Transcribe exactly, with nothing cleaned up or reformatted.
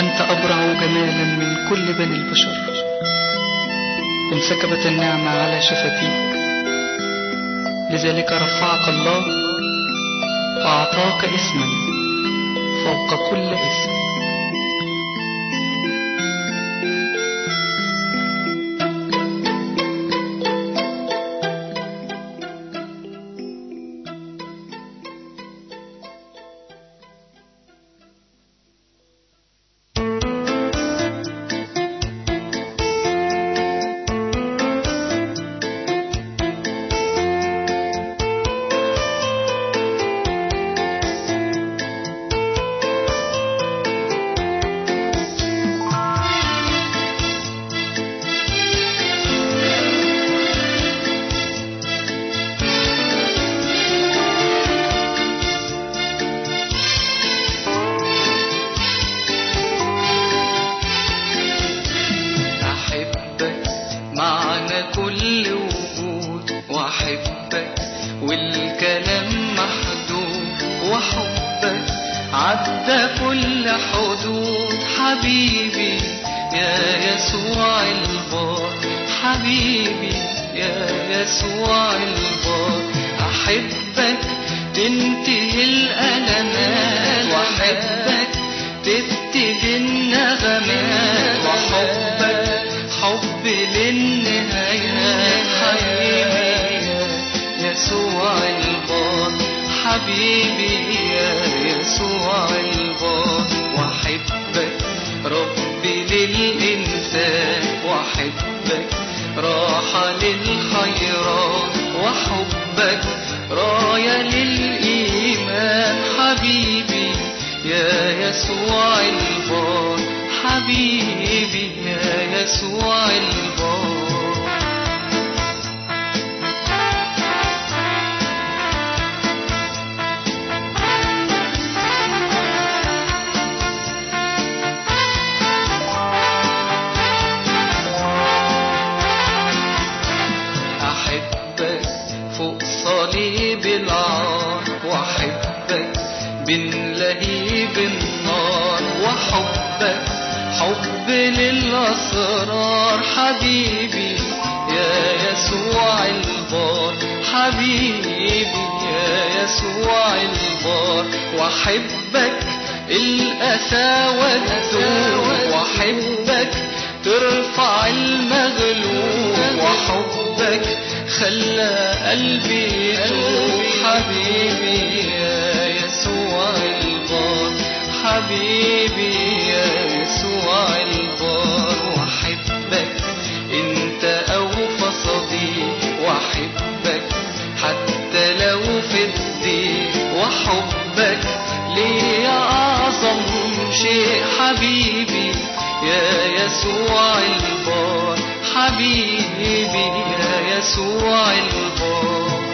أنت أبرع جمالا من كل بني البشر. انسكبت النعمة على شفتيك، لذلك رفعك الله وأعطاك اسما فوق كل اسم. والكلام محدود وحبك عدى كل حدود. حبيبي يا يسوع البار، حبيبي يا يسوع البار. أحبك تنتهي الألمات، وأحبك تبتدي النغمات، وحبك حب للنهايات. حبيبي يسوع البار، حبيبي يا يسوع البار. وأحبك ربي للإنسان، وأحبك راحة للخيرات، وحبك راية للإيمان. حبيبي يا يسوع البار، حبيبي يا يسوع البار. فوق صليب العار، وحبك بين لهيب النار، وحبك حب للأسرار. حبيبي يا يسوع البار، حبيبي يا يسوع البار. وحبك الأسى والذوب، وحبك ترفع المغلوب، وحبك خلى قلبي يتوب. حبيبي يا يسوع البار، حبيبي يا يسوع البار. وأحبك انت اوفى صديق، وأحبك حتى لو في الضيق، وحبك لي اعظم شيء. حبيبي يا يسوع البار، حبيبي يا يسوع البار.